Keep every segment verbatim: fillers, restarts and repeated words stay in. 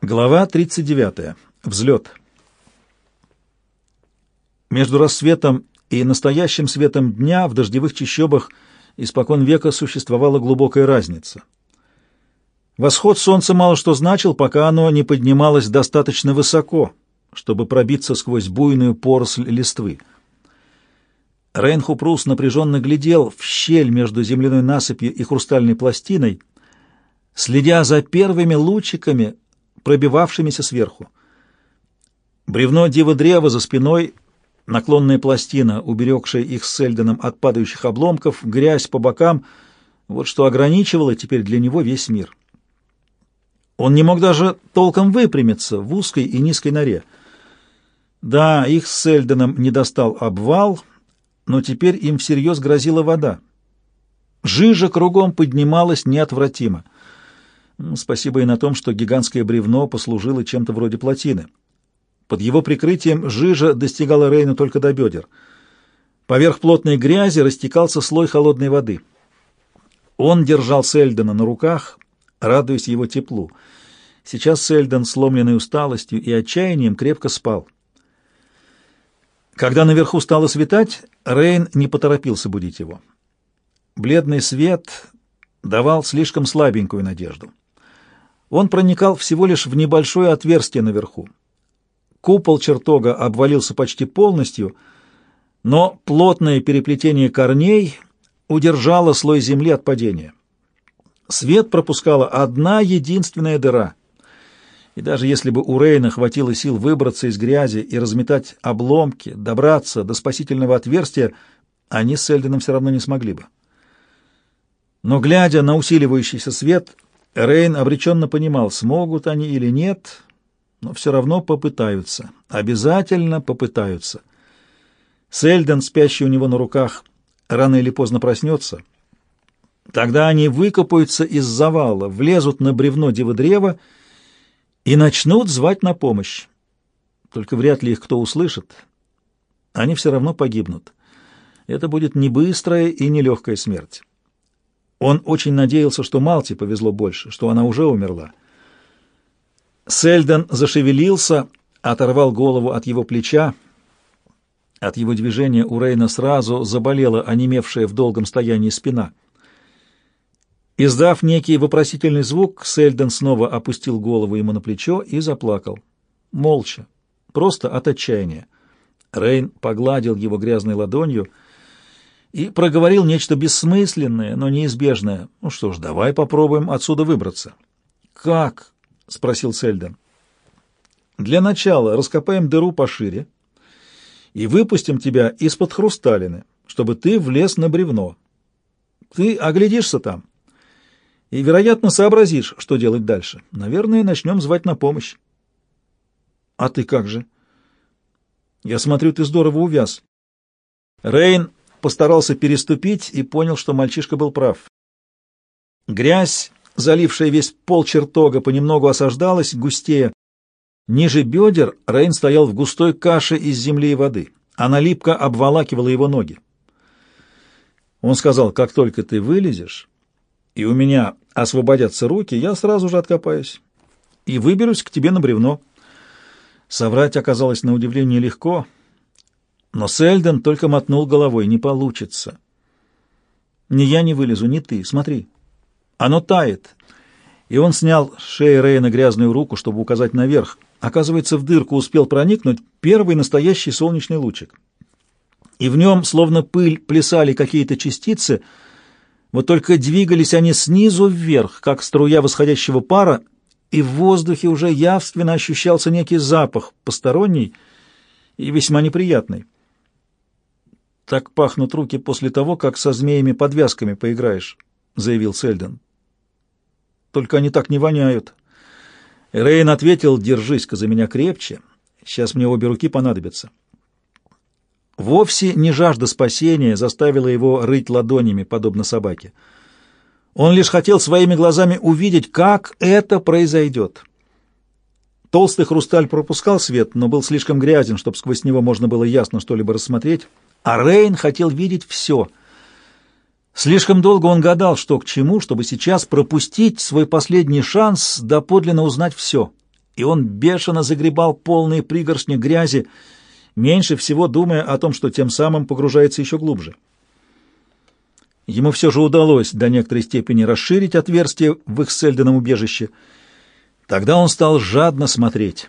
Глава тридцать девятая. Взлет. Между рассветом и настоящим светом дня в дождевых чащобах испокон века существовала глубокая разница. Восход солнца мало что значил, пока оно не поднималось достаточно высоко, чтобы пробиться сквозь буйную поросль листвы. Рейнхупрус напряженно глядел в щель между земляной насыпью и хрустальной пластиной, следя за первыми лучиками, пробивавшимися сверху. Бревно дива-древа за спиной, наклонная пластина, уберегшая их с Сельденом от падающих обломков, грязь по бокам — вот что ограничивало теперь для него весь мир. Он не мог даже толком выпрямиться в узкой и низкой норе. Да, их с Сельденом не достал обвал, но теперь им всерьез грозила вода. Жижа кругом поднималась неотвратимо. Спасибо и на том, что гигантское бревно послужило чем-то вроде плотины. Под его прикрытием жижа достигала Рейна только до бедер. Поверх плотной грязи растекался слой холодной воды. Он держал Сельдена на руках, радуясь его теплу. Сейчас Сельден, сломленный усталостью и отчаянием, крепко спал. Когда наверху стало светать, Рейн не поторопился будить его. Бледный свет давал слишком слабенькую надежду. Он проникал всего лишь в небольшое отверстие наверху. Купол чертога обвалился почти полностью, но плотное переплетение корней удержало слой земли от падения. Свет пропускала одна единственная дыра. И даже если бы у Рейна хватило сил выбраться из грязи и разметать обломки, добраться до спасительного отверстия, они с Сельденом все равно не смогли бы. Но, глядя на усиливающийся свет, Рейн обреченно понимал, смогут они или нет, но все равно попытаются, обязательно попытаются. Сельден, спящий у него на руках, рано или поздно проснется. Тогда они выкопаются из завала, влезут на бревно дива-древа и начнут звать на помощь. Только вряд ли их кто услышит. Они все равно погибнут. Это будет не быстрая и не легкая смерть. Он очень надеялся, что Малте повезло больше, что она уже умерла. Сельден зашевелился, оторвал голову от его плеча. От его движения у Рейна сразу заболела онемевшая в долгом стоянии спина. Издав некий вопросительный звук, Сельден снова опустил голову ему на плечо и заплакал. Молча, просто от отчаяния. Рейн погладил его грязной ладонью и проговорил нечто бессмысленное, но неизбежное. «Ну что ж, давай попробуем отсюда выбраться». «Как?» — спросил Сельден. «Для начала раскопаем дыру пошире и выпустим тебя из-под хрусталины, чтобы ты влез на бревно. Ты оглядишься там и, вероятно, сообразишь, что делать дальше. Наверное, начнем звать на помощь». «А ты как же?» «Я смотрю, ты здорово увяз». Рейн постарался переступить и понял, что мальчишка был прав. Грязь, залившая весь пол чертога, понемногу осаждалась, густее. Ниже бедер Рейн стоял в густой каше из земли и воды. Она липко обволакивала его ноги. Он сказал: «Как только ты вылезешь, и у меня освободятся руки, я сразу же откопаюсь и выберусь к тебе на бревно». Соврать оказалось на удивление легко, но Сельден только мотнул головой. «Не получится. Ни я не вылезу, ни ты. Смотри, оно тает». И он снял с шеи Рейна грязную руку, чтобы указать наверх. Оказывается, в дырку успел проникнуть первый настоящий солнечный лучик. И в нем, словно пыль, плясали какие-то частицы, вот только двигались они снизу вверх, как струя восходящего пара, и в воздухе уже явственно ощущался некий запах, посторонний и весьма неприятный. «Так пахнут руки после того, как со змеями-подвязками поиграешь», — заявил Сельден. «Только они так не воняют». Рейн ответил: «Держись-ка за меня крепче, сейчас мне обе руки понадобятся». Вовсе не жажда спасения заставила его рыть ладонями, подобно собаке. Он лишь хотел своими глазами увидеть, как это произойдет. Толстый хрусталь пропускал свет, но был слишком грязен, чтобы сквозь него можно было ясно что-либо рассмотреть, а Рейн хотел видеть все. Слишком долго он гадал, что к чему, чтобы сейчас пропустить свой последний шанс доподлинно узнать все. и он бешено загребал полные пригоршни грязи, меньше всего думая о том, что тем самым погружается еще глубже. Ему все же удалось до некоторой степени расширить отверстие в их с Сельденом убежище. Тогда он стал жадно смотреть.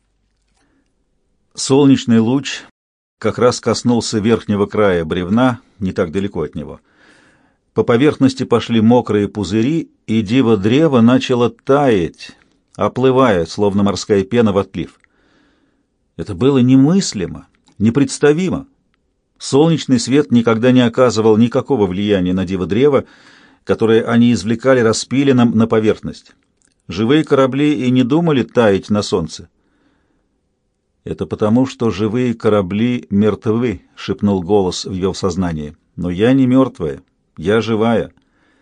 Солнечный луч как раз коснулся верхнего края бревна, не так далеко от него. По поверхности пошли мокрые пузыри, и диво-древо начало таять, оплывая, словно морская пена в отлив. Это было немыслимо, непредставимо. Солнечный свет никогда не оказывал никакого влияния на диво-древо, которое они извлекали распиленным на поверхность. Живые корабли и не думали таять на солнце. «Это потому, что живые корабли мертвы», — шепнул голос в ее сознании. «Но я не мертвая, я живая».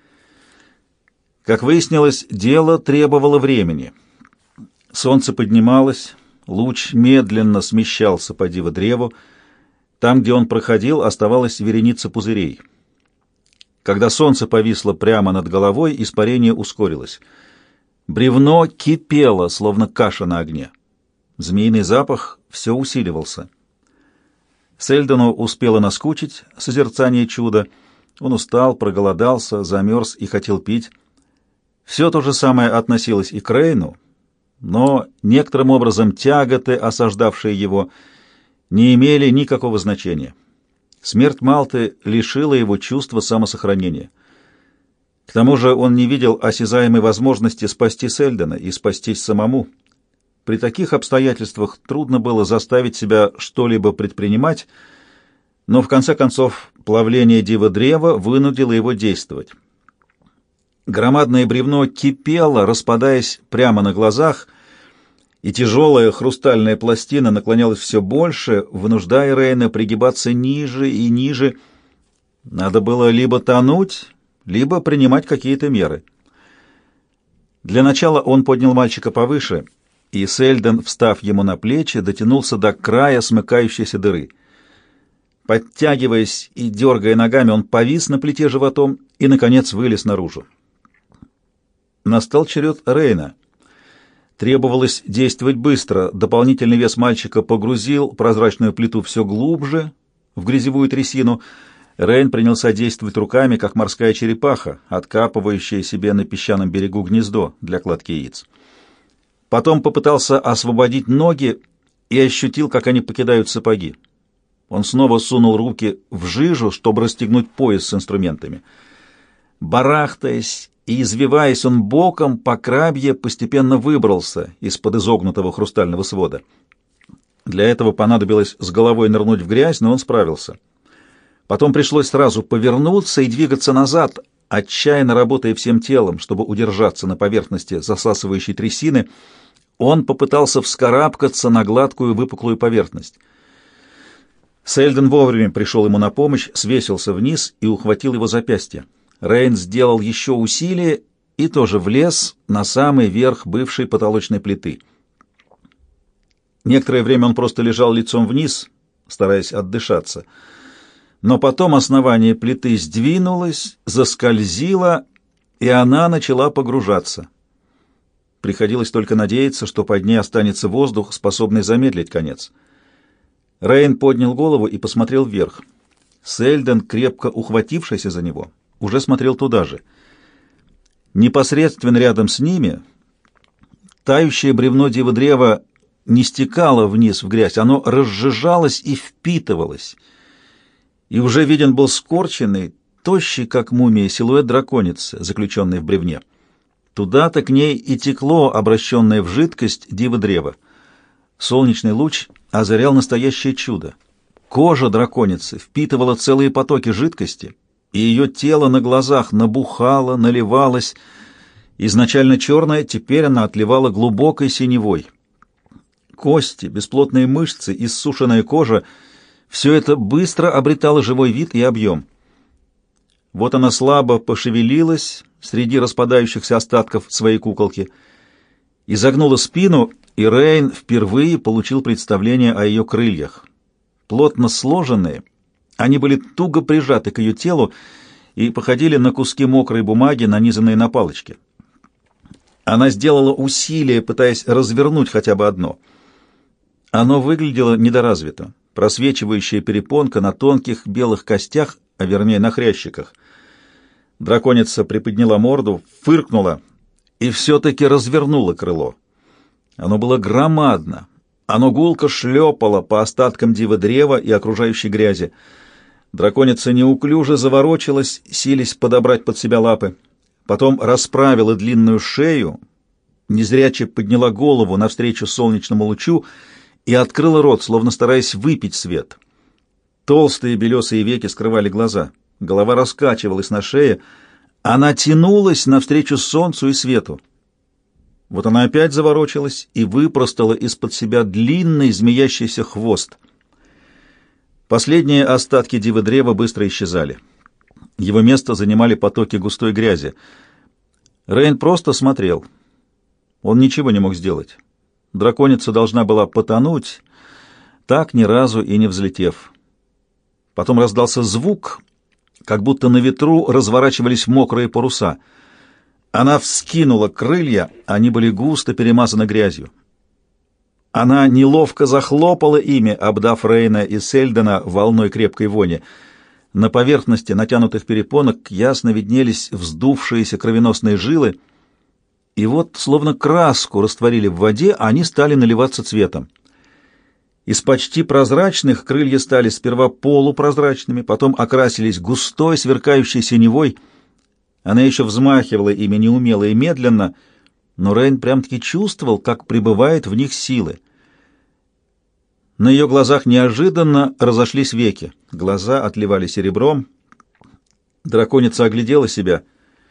Как выяснилось, дело требовало времени. Солнце поднималось, луч медленно смещался по диво-древу. Там, где он проходил, оставалась вереница пузырей. Когда солнце повисло прямо над головой, испарение ускорилось. Бревно кипело, словно каша на огне. Змеиный запах все усиливался. Сельдену успело наскучить созерцание чуда. Он устал, проголодался, замерз и хотел пить. Все то же самое относилось и к Рейну, но некоторым образом тяготы, осаждавшие его, не имели никакого значения. Смерть Малты лишила его чувства самосохранения. К тому же он не видел осязаемой возможности спасти Сельдена и спастись самому. При таких обстоятельствах трудно было заставить себя что-либо предпринимать, но в конце концов плавление диво-древа вынудило его действовать. Громадное бревно кипело, распадаясь прямо на глазах, и тяжелая хрустальная пластина наклонялась все больше, вынуждая Рейна пригибаться ниже и ниже. Надо было либо тонуть, либо принимать какие-то меры. Для начала он поднял мальчика повыше, и Сельден, встав ему на плечи, дотянулся до края смыкающейся дыры. Подтягиваясь и дергая ногами, он повис на плите животом и, наконец, вылез наружу. Настал черед Рейна. Требовалось действовать быстро. Дополнительный вес мальчика погрузил прозрачную плиту все глубже в грязевую трясину. Рейн принялся действовать руками, как морская черепаха, откапывающая себе на песчаном берегу гнездо для кладки яиц. Потом попытался освободить ноги и ощутил, как они покидают сапоги. Он снова сунул руки в жижу, чтобы расстегнуть пояс с инструментами. Барахтаясь и извиваясь, он боком по крабье постепенно выбрался из-под изогнутого хрустального свода. Для этого понадобилось с головой нырнуть в грязь, но он справился. Потом пришлось сразу повернуться и двигаться назад, отчаянно работая всем телом, чтобы удержаться на поверхности засасывающей трясины. Он попытался вскарабкаться на гладкую выпуклую поверхность. Сельден вовремя пришел ему на помощь, свесился вниз и ухватил его запястье. Рейн сделал еще усилие и тоже влез на самый верх бывшей потолочной плиты. Некоторое время он просто лежал лицом вниз, стараясь отдышаться. Но потом основание плиты сдвинулось, заскользило, и она начала погружаться. Приходилось только надеяться, что под ней останется воздух, способный замедлить конец. Рейн поднял голову и посмотрел вверх. Сельден, крепко ухватившийся за него, уже смотрел туда же. Непосредственно рядом с ними тающее бревно диво-древа не стекало вниз в грязь, оно разжижалось и впитывалось. И уже виден был скорченный, тощий, как мумия, силуэт драконицы, заключенный в бревне. Туда-то к ней и текло, обращенное в жидкость, диво-древо. Солнечный луч озарял настоящее чудо. Кожа драконицы впитывала целые потоки жидкости, и ее тело на глазах набухало, наливалось. Изначально черная, теперь она отливала глубокой синевой. Кости, бесплотные мышцы, иссушенная кожа — все это быстро обретало живой вид и объем. Вот она слабо пошевелилась среди распадающихся остатков своей куколки, изогнула спину, и Рейн впервые получил представление о ее крыльях. Плотно сложенные, они были туго прижаты к ее телу и походили на куски мокрой бумаги, нанизанные на палочки. Она сделала усилие, пытаясь развернуть хотя бы одно. Оно выглядело недоразвито. Просвечивающая перепонка на тонких белых костях, а вернее на хрящиках. Драконица приподняла морду, фыркнула и все-таки развернула крыло. Оно было громадно. Оно гулко шлепало по остаткам дива-древа и окружающей грязи. Драконица неуклюже заворочилась, силясь подобрать под себя лапы. Потом расправила длинную шею, незряче подняла голову навстречу солнечному лучу и открыла рот, словно стараясь выпить свет. Толстые белесые веки скрывали глаза. Голова раскачивалась на шее. Она тянулась навстречу солнцу и свету. Вот она опять заворочилась и выпростала из-под себя длинный змеящийся хвост. Последние остатки дива-древа быстро исчезали. Его место занимали потоки густой грязи. Рейн просто смотрел. Он ничего не мог сделать. Драконица должна была потонуть, так ни разу и не взлетев. Потом раздался звук, как будто на ветру разворачивались мокрые паруса. Она вскинула крылья, они были густо перемазаны грязью. Она неловко захлопала ими, обдав Рейна и Сельдена волной крепкой вони. На поверхности натянутых перепонок ясно виднелись вздувшиеся кровеносные жилы, и вот, словно краску растворили в воде, они стали наливаться цветом. Из почти прозрачных крылья стали сперва полупрозрачными, потом окрасились густой, сверкающей синевой. Она еще взмахивала ими неумело и медленно, но Рейн прям-таки чувствовал, как прибывает в них силы. На ее глазах неожиданно разошлись веки, глаза отливали серебром. Драконица оглядела себя.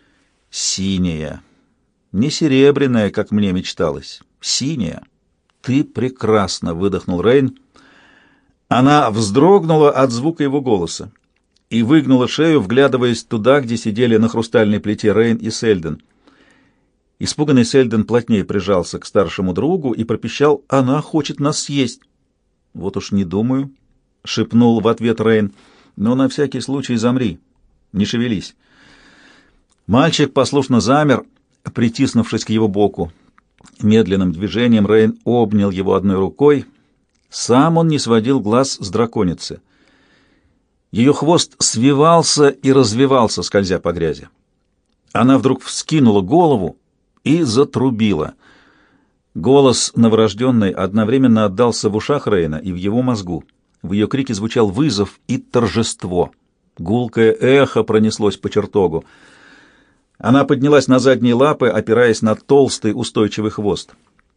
Синяя. Не серебряная, как мне мечталось. Синяя. «Ты прекрасна!» — выдохнул Рейн. Она вздрогнула от звука его голоса и выгнула шею, вглядываясь туда, где сидели на хрустальной плите Рейн и Сельден. Испуганный Сельден плотнее прижался к старшему другу и пропищал: «Она хочет нас съесть!» «Вот уж не думаю», — шепнул в ответ Рейн, — «но на всякий случай замри, не шевелись». Мальчик послушно замер, притиснувшись к его боку. Медленным движением Рейн обнял его одной рукой. Сам он не сводил глаз с драконицы. Ее хвост свивался и развивался, скользя по грязи. Она вдруг вскинула голову и затрубила. Голос новорожденной одновременно отдался в ушах Рейна и в его мозгу. В ее крике звучал вызов и торжество. Гулкое эхо пронеслось по чертогу. Она поднялась на задние лапы, опираясь на толстый устойчивый хвост.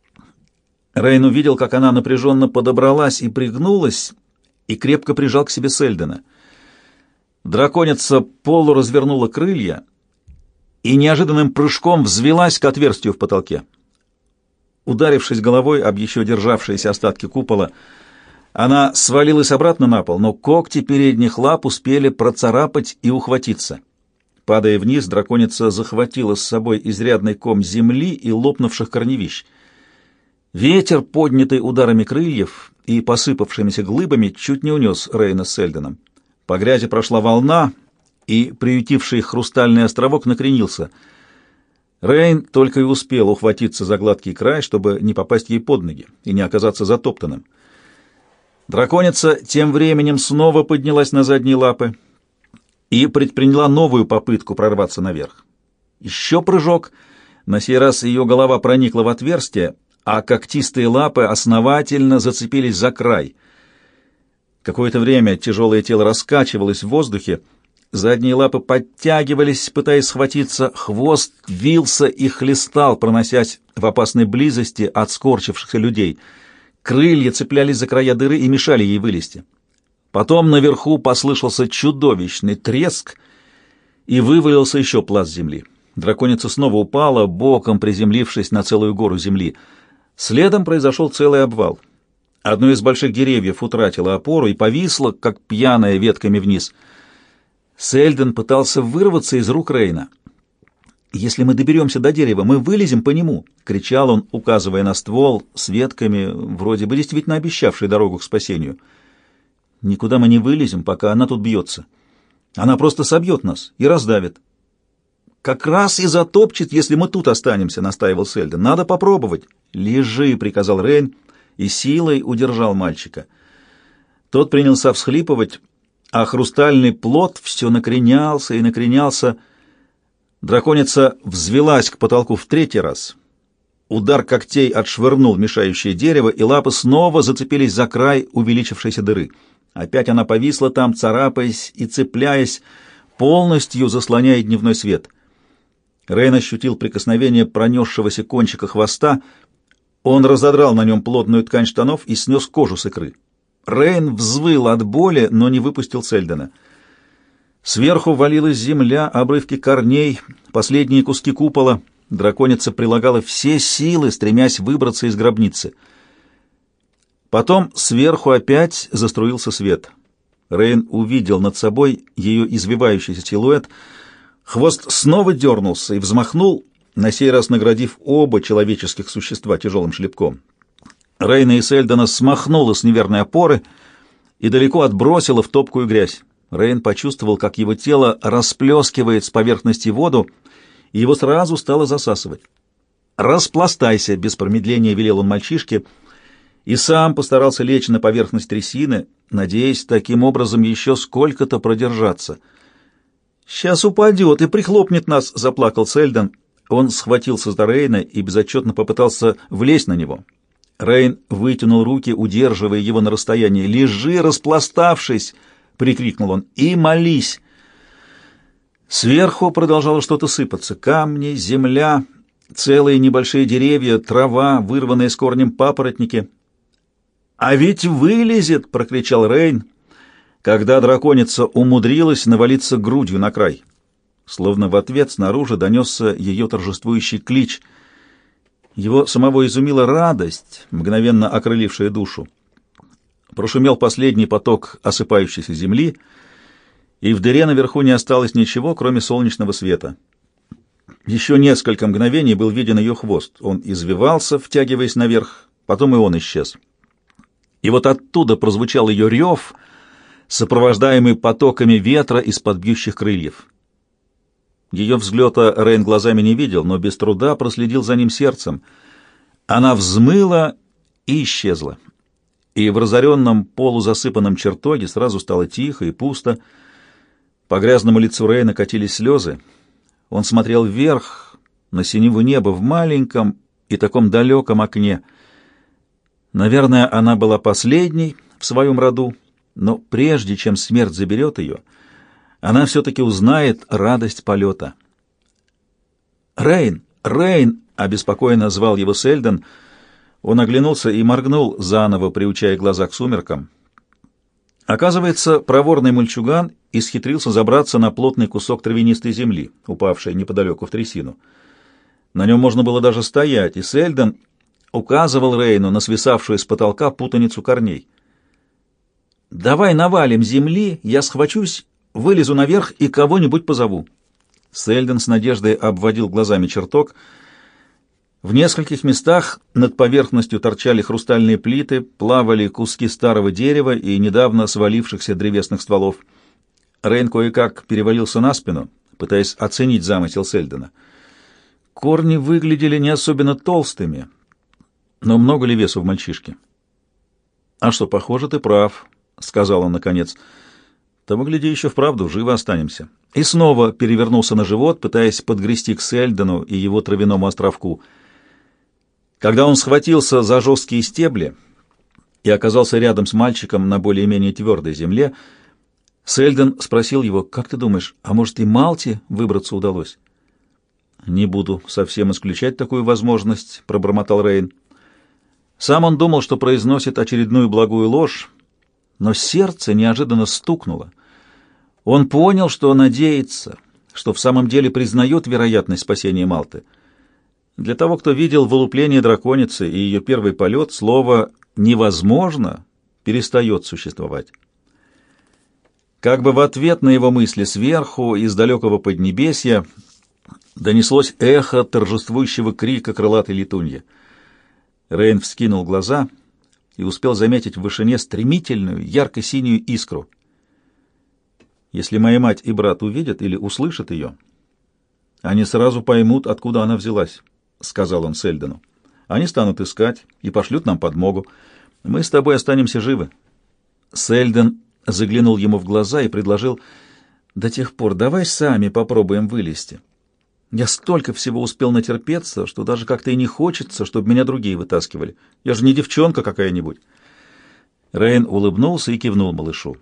Рейн увидел, как она напряженно подобралась и пригнулась, и крепко прижал к себе Сельдена. Драконица полуразвернула крылья и неожиданным прыжком взвилась к отверстию в потолке. Ударившись головой об еще державшиеся остатки купола, она свалилась обратно на пол, но когти передних лап успели процарапать и ухватиться. Падая вниз, драконица захватила с собой изрядный ком земли и лопнувших корневищ. Ветер, поднятый ударами крыльев и посыпавшимися глыбами, чуть не унес Рейна с Сельденом. По грязи прошла волна, и приютивший хрустальный островок накренился. Рейн только и успел ухватиться за гладкий край, чтобы не попасть ей под ноги и не оказаться затоптанным. Драконица тем временем снова поднялась на задние лапы и предприняла новую попытку прорваться наверх. Еще прыжок. На сей раз ее голова проникла в отверстие, а когтистые лапы основательно зацепились за край. Какое-то время тяжелое тело раскачивалось в воздухе, задние лапы подтягивались, пытаясь схватиться, хвост вился и хлестал, проносясь в опасной близости от скорчившихся людей. Крылья цеплялись за края дыры и мешали ей вылезти. Потом наверху послышался чудовищный треск, и вывалился еще пласт земли. Драконица снова упала, боком приземлившись на целую гору земли. Следом произошел целый обвал. Одно из больших деревьев утратило опору и повисло, как пьяная, ветками вниз. Сельден пытался вырваться из рук Рейна. «Если мы доберемся до дерева, мы вылезем по нему!» — кричал он, указывая на ствол с ветками, вроде бы действительно обещавший дорогу к спасению. «Никуда мы не вылезем, пока она тут бьется. Она просто собьет нас и раздавит». как раз и затопчет, если мы тут останемся», — настаивал Сельден. «Надо попробовать». «Лежи», — приказал Рейн, и силой удержал мальчика. Тот принялся всхлипывать, а хрустальный плод все накренялся и накренялся. Драконица взвелась к потолку в третий раз. Удар когтей отшвырнул мешающее дерево, и лапы снова зацепились за край увеличившейся дыры. Опять она повисла там, царапаясь и цепляясь, полностью заслоняя дневной свет. Рейн ощутил прикосновение пронесшегося кончика хвоста. Он разодрал на нем плотную ткань штанов и снес кожу с икры. Рейн взвыл от боли, но не выпустил Сельдена. Сверху валилась земля, обрывки корней, последние куски купола. Драконица прилагала все силы, стремясь выбраться из гробницы. Потом сверху опять заструился свет. Рейн увидел над собой ее извивающийся силуэт. Хвост снова дернулся и взмахнул, на сей раз наградив оба человеческих существа тяжелым шлепком. Рейна и Сельдена смахнула с неверной опоры и далеко отбросила в топкую грязь. Рейн почувствовал, как его тело расплескивает с поверхности воду, и его сразу стало засасывать. «Распластайся!» — без промедления велел он мальчишке, и сам постарался лечь на поверхность трясины, надеясь таким образом еще сколько-то продержаться. «Сейчас упадет и прихлопнет нас!» — заплакал Сельден. Он схватился за Рейна и безотчетно попытался влезть на него. Рейн вытянул руки, удерживая его на расстоянии. «Лежи, распластавшись!» — прикрикнул он. «И молись!» Сверху продолжало что-то сыпаться. Камни, земля, целые небольшие деревья, трава, вырванные с корнем папоротники. «А ведь вылезет!» — прокричал Рейн, когда драконица умудрилась навалиться грудью на край. Словно в ответ снаружи донесся ее торжествующий клич. Его самого изумила радость, мгновенно окрылившая душу. Прошумел последний поток осыпающейся земли, и в дыре наверху не осталось ничего, кроме солнечного света. Еще несколько мгновений был виден ее хвост. Он извивался, втягиваясь наверх, потом и он исчез. И вот оттуда прозвучал ее рев, сопровождаемый потоками ветра из-под бьющих крыльев. Ее взлета Рейн глазами не видел, но без труда проследил за ним сердцем. Она взмыла и исчезла. И в разоренном полузасыпанном чертоге сразу стало тихо и пусто. По грязному лицу Рейна катились слезы. Он смотрел вверх, на синеву неба, в маленьком и таком далеком окне. Наверное, она была последней в своем роду, но прежде чем смерть заберет ее, она все-таки узнает радость полета. «Рейн! Рейн!» — обеспокоенно звал его Сельден. Он оглянулся и моргнул, заново приучая глаза к сумеркам. Оказывается, проворный мальчуган исхитрился забраться на плотный кусок травянистой земли, упавшей неподалеку в трясину. На нем можно было даже стоять, и Сельден указывал Рейну на свисавшую с потолка путаницу корней. «Давай навалим земли, я схвачусь, вылезу наверх и кого-нибудь позову». Сельден с надеждой обводил глазами чертог. В нескольких местах над поверхностью торчали хрустальные плиты, плавали куски старого дерева и недавно свалившихся древесных стволов. Рейн кое-как перевалился на спину, пытаясь оценить замысел Сельдена. Корни выглядели не особенно толстыми, но много ли весу в мальчишке? «А что, похоже, ты прав», — сказал он наконец. «Того, гляди, еще вправду живо останемся». И снова перевернулся на живот, пытаясь подгрести к Сельдену и его травяному островку. Когда он схватился за жесткие стебли и оказался рядом с мальчиком на более-менее твердой земле, Сельден спросил его: «Как ты думаешь, а может и Малте выбраться удалось?» «Не буду совсем исключать такую возможность», — пробормотал Рейн. Сам он думал, что произносит очередную благую ложь, но сердце неожиданно стукнуло. Он понял, что надеется, что в самом деле признает вероятность спасения Малты. Для того, кто видел вылупление драконицы и ее первый полет, слово «невозможно» перестает существовать. Как бы в ответ на его мысли сверху, из далекого Поднебесья, донеслось эхо торжествующего крика крылатой летуньи. Рейн вскинул глаза и успел заметить в вышине стремительную, ярко-синюю искру. Если моя мать и брат увидят или услышат ее, Они сразу поймут, откуда она взялась, — сказал он Сельдену. Они станут искать и пошлют нам подмогу. Мы с тобой останемся живы. Сельден заглянул ему в глаза и предложил: до тех пор давай сами попробуем вылезти. Я столько всего успел натерпеться, что даже как-то и не хочется, чтобы меня другие вытаскивали. Я же не девчонка какая-нибудь. Рейн улыбнулся и кивнул малышу.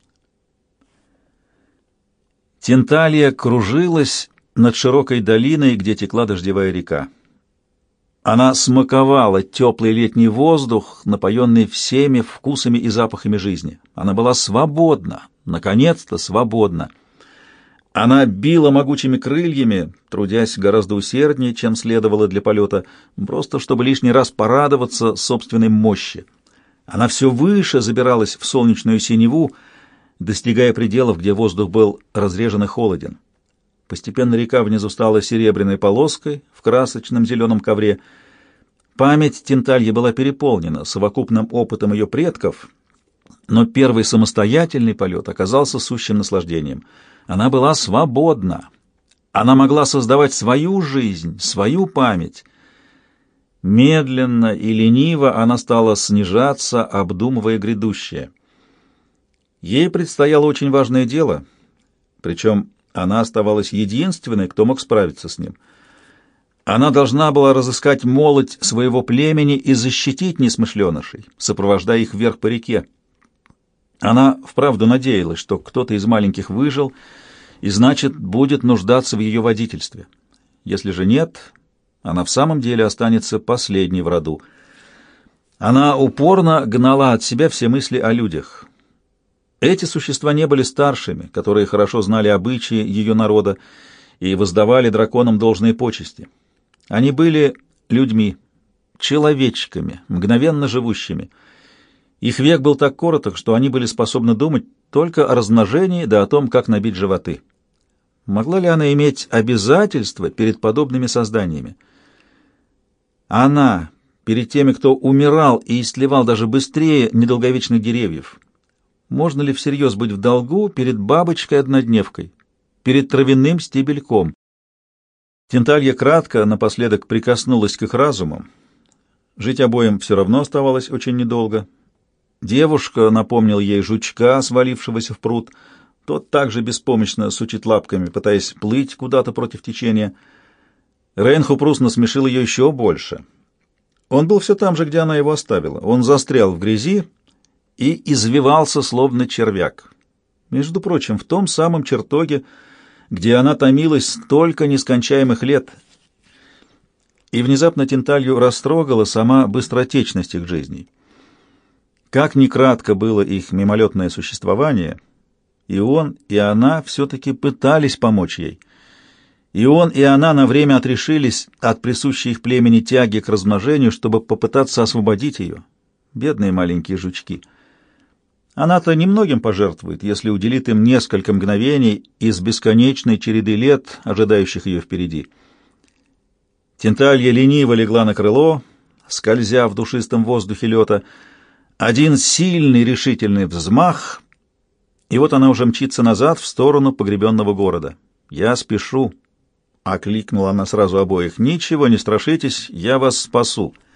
Тенталия кружилась над широкой долиной, где текла дождевая река. Она смаковала теплый летний воздух, напоенный всеми вкусами и запахами жизни. Она была свободна, наконец-то свободна. Она била могучими крыльями, трудясь гораздо усерднее, чем следовало для полета, просто чтобы лишний раз порадоваться собственной мощи. Она все выше забиралась в солнечную синеву, достигая пределов, где воздух был разрежен и холоден. Постепенно река внизу стала серебряной полоской в красочном зеленом ковре. Память Тентальи была переполнена совокупным опытом ее предков, но первый самостоятельный полет оказался сущим наслаждением. Она была свободна. Она могла создавать свою жизнь, свою память. Медленно и лениво она стала снижаться, обдумывая грядущее. Ей предстояло очень важное дело, причем она оставалась единственной, кто мог справиться с ним. Она должна была разыскать молоть своего племени и защитить несмышленышей, сопровождая их вверх по реке. Она вправду надеялась, что кто-то из маленьких выжил и, значит, будет нуждаться в ее водительстве. Если же нет, она в самом деле останется последней в роду. Она упорно гнала от себя все мысли о людях. Эти существа не были старшими, которые хорошо знали обычаи ее народа и воздавали драконам должные почести. Они были людьми, человечками, мгновенно живущими. Их век был так короток, что они были способны думать только о размножении да о том, как набить животы. Могла ли она иметь обязательства перед подобными созданиями? Она, перед теми, кто умирал и истлевал даже быстрее недолговечных деревьев, можно ли всерьез быть в долгу перед бабочкой-однодневкой, перед травяным стебельком? Тенталья кратко напоследок прикоснулась к их разуму. Жить обоим все равно оставалось очень недолго. Девушка напомнила ей жучка, свалившегося в пруд. Тот также беспомощно сучит лапками, пытаясь плыть куда-то против течения. Рейнхупрус насмешил ее еще больше. Он был все там же, где она его оставила. Он застрял в грязи и извивался, словно червяк. Между прочим, в том самом чертоге, где она томилась столько нескончаемых лет. И внезапно Тенталью растрогала сама быстротечность их жизней. Как ни кратко было их мимолетное существование, и он, и она все-таки пытались помочь ей. И он, и она на время отрешились от присущей их племени тяги к размножению, чтобы попытаться освободить ее. Бедные маленькие жучки. Она-то немногим пожертвует, если уделит им несколько мгновений из бесконечной череды лет, ожидающих ее впереди. Тенталья лениво легла на крыло, скользя в душистом воздухе лета. Один сильный решительный взмах, и вот она уже мчится назад в сторону погребенного города. «Я спешу», — окликнула она сразу обоих. «Ничего не страшитесь, я вас спасу».